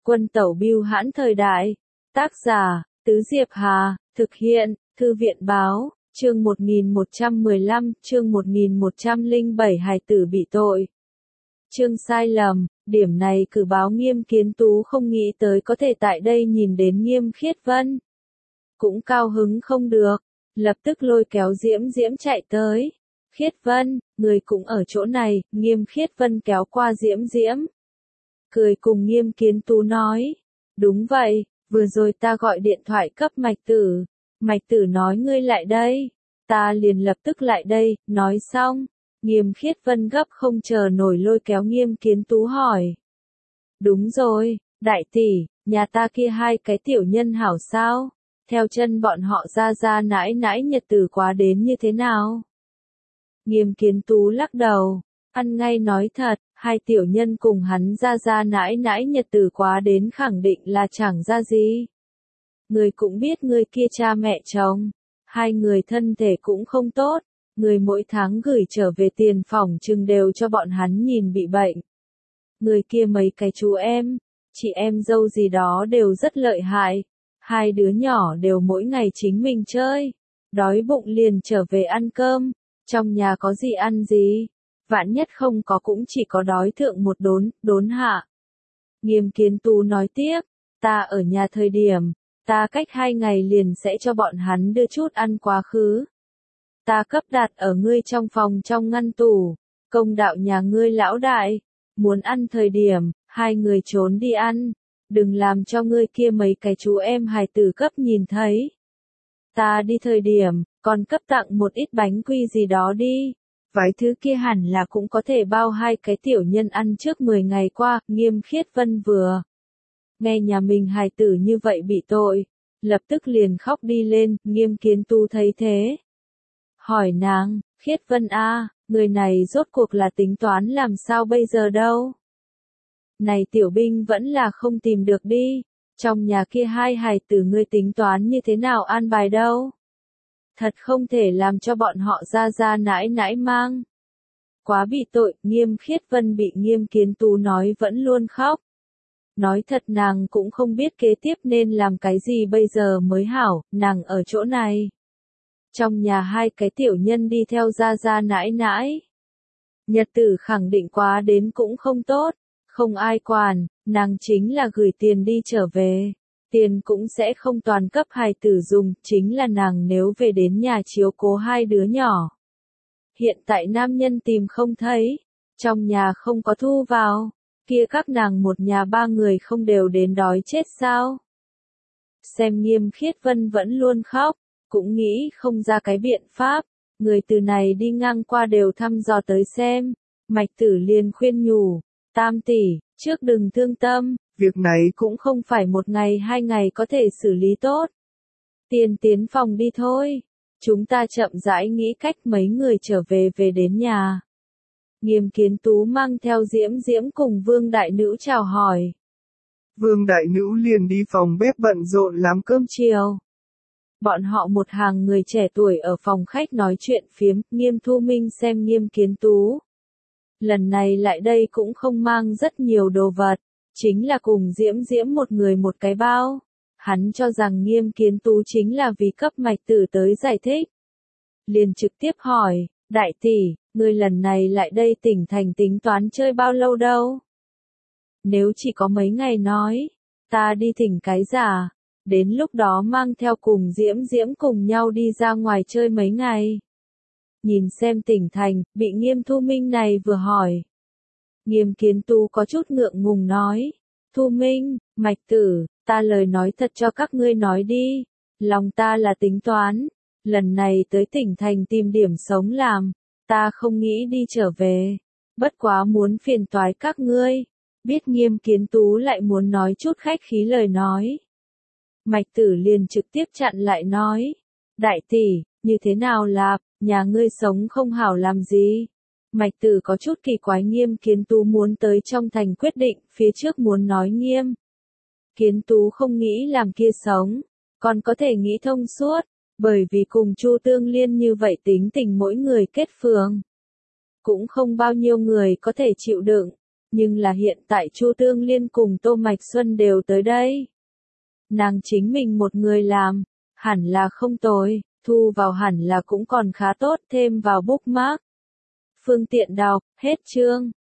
Quân tẩu bưu hãn thời đại. Tác giả, Tứ Diệp Hà, thực hiện, Thư viện báo, chương 1115, chương 1107 hài tử bị tội. Chương sai lầm, điểm này cử báo Nghiêm Kiến Tú không nghĩ tới có thể tại đây nhìn đến Nghiêm Khiết Vân. Cũng cao hứng không được, lập tức lôi kéo Diễm Diễm chạy tới. Khiết Vân, người cũng ở chỗ này, Nghiêm Khiết Vân kéo qua Diễm Diễm. Cười cùng Nghiêm Kiến Tú nói, đúng vậy, vừa rồi ta gọi điện thoại cấp Mạch Tử nói ngươi lại đây, ta liền lập tức lại đây, nói xong, Nghiêm Khiết Vân gấp không chờ nổi lôi kéo Nghiêm Kiến Tú hỏi. Đúng rồi, đại tỷ, nhà ta kia hai cái tiểu nhân hảo sao, theo chân bọn họ ra nãi nãi nhật tử quá đến như thế nào? Nghiêm Kiến Tú lắc đầu, ăn ngay nói thật, hai tiểu nhân cùng hắn ra nãi nãi nhật tử quá đến khẳng định là chẳng ra gì. Người cũng biết người kia cha mẹ chồng, hai người thân thể cũng không tốt, người mỗi tháng gửi trở về tiền phòng chừng đều cho bọn hắn nhìn bị bệnh. Người kia mấy cái chú em, chị em dâu gì đó đều rất lợi hại, hai đứa nhỏ đều mỗi ngày chính mình chơi, đói bụng liền trở về ăn cơm, trong nhà có gì ăn gì, vạn nhất không có cũng chỉ có đói thượng một đốn hạ. Nghiêm Kiến Tú nói tiếp, ta ở nhà thời điểm, ta cách 2 ngày liền sẽ cho bọn hắn đưa chút ăn quá khứ. Ta cấp đặt ở ngươi trong phòng trong ngăn tủ, công đạo nhà ngươi lão đại, muốn ăn thời điểm, hai người trốn đi ăn, đừng làm cho ngươi kia mấy cái chú em hài tử cấp nhìn thấy. Ta đi thời điểm, còn cấp tặng một ít bánh quy gì đó đi, vài thứ kia hẳn là cũng có thể bao hai cái tiểu nhân ăn trước 10 ngày qua. Nghiêm Khiết Vân vừa nghe nhà mình hài tử như vậy bị tội, lập tức liền khóc đi lên. Nghiêm Kiến Tú thấy thế, hỏi nàng, Khiết Vân a, người này rốt cuộc là tính toán làm sao bây giờ đâu? Này tiểu binh vẫn là không tìm được đi, trong nhà kia hai hài tử ngươi tính toán như thế nào an bài đâu? Thật không thể làm cho bọn họ ra nãi nãi mang. Quá bị tội, Nghiêm Khiết Vân bị Nghiêm Kiến Tú nói vẫn luôn khóc. Nói thật nàng cũng không biết kế tiếp nên làm cái gì bây giờ mới hảo, nàng ở chỗ này. Trong nhà hai cái tiểu nhân đi theo ra nãi nãi. Nhật tử khẳng định quá đến cũng không tốt, không ai quản, nàng chính là gửi tiền đi trở về. Tiền cũng sẽ không toàn cấp hài tử dùng, chính là nàng nếu về đến nhà chiếu cố hai đứa nhỏ. Hiện tại nam nhân tìm không thấy, trong nhà không có thu vào, kia các nàng một nhà 3 người không đều đến đói chết sao? Xem Nghiêm Khiết Vân vẫn luôn khóc, cũng nghĩ không ra cái biện pháp, người từ này đi ngang qua đều thăm dò tới xem, Mạch Tử liền khuyên nhủ, Tam tỷ, trước đừng thương tâm. Việc này cũng không phải 1 ngày 2 ngày có thể xử lý tốt. Tiến phòng đi thôi. Chúng ta chậm rãi nghĩ cách mấy người trở về đến nhà. Nghiêm Kiến Tú mang theo Diễm Diễm cùng Vương Đại Nữ chào hỏi. Vương Đại Nữ liền đi phòng bếp bận rộn làm cơm chiều. Bọn họ một hàng người trẻ tuổi ở phòng khách nói chuyện phiếm, Nghiêm Thu Minh xem Nghiêm Kiến Tú. Lần này lại đây cũng không mang rất nhiều đồ vật. Chính là cùng Diễm Diễm một người một cái bao. Hắn cho rằng Nghiêm Kiến Tú chính là vì cấp Mạch Tử tới giải thích. Liền trực tiếp hỏi, đại tỷ, ngươi lần này lại đây tỉnh thành tính toán chơi bao lâu đâu? Nếu chỉ có mấy ngày nói, ta đi thỉnh cái giả, đến lúc đó mang theo cùng Diễm Diễm cùng nhau đi ra ngoài chơi mấy ngày. Nhìn xem tỉnh thành, bị Nghiêm Thu Minh này vừa hỏi. Nghiêm Kiến Tú có chút ngượng ngùng nói, Thu Minh, Mạch Tử, ta lời nói thật cho các ngươi nói đi, lòng ta là tính toán, lần này tới tỉnh thành tìm điểm sống làm, ta không nghĩ đi trở về, bất quá muốn phiền toái các ngươi, biết Nghiêm Kiến Tú lại muốn nói chút khách khí lời nói. Mạch Tử liền trực tiếp chặn lại nói, đại tỷ, như thế nào lạp, nhà ngươi sống không hảo làm gì? Mạch Tử có chút kỳ quái Nghiêm Kiến Tú muốn tới trong thành quyết định, phía trước muốn nói Nghiêm Kiến Tú không nghĩ làm kia sống, còn có thể nghĩ thông suốt, bởi vì cùng Chu Tương Liên như vậy tính tình mỗi người kết phường. Cũng không bao nhiêu người có thể chịu đựng, Nhưng là hiện tại Chu Tương Liên cùng Tô Mạch Xuân đều tới đây. Nàng chính mình một người làm, hẳn là không tồi, thu vào hẳn là cũng còn khá tốt, thêm vào bookmark. Phương tiện đọc, hết chương.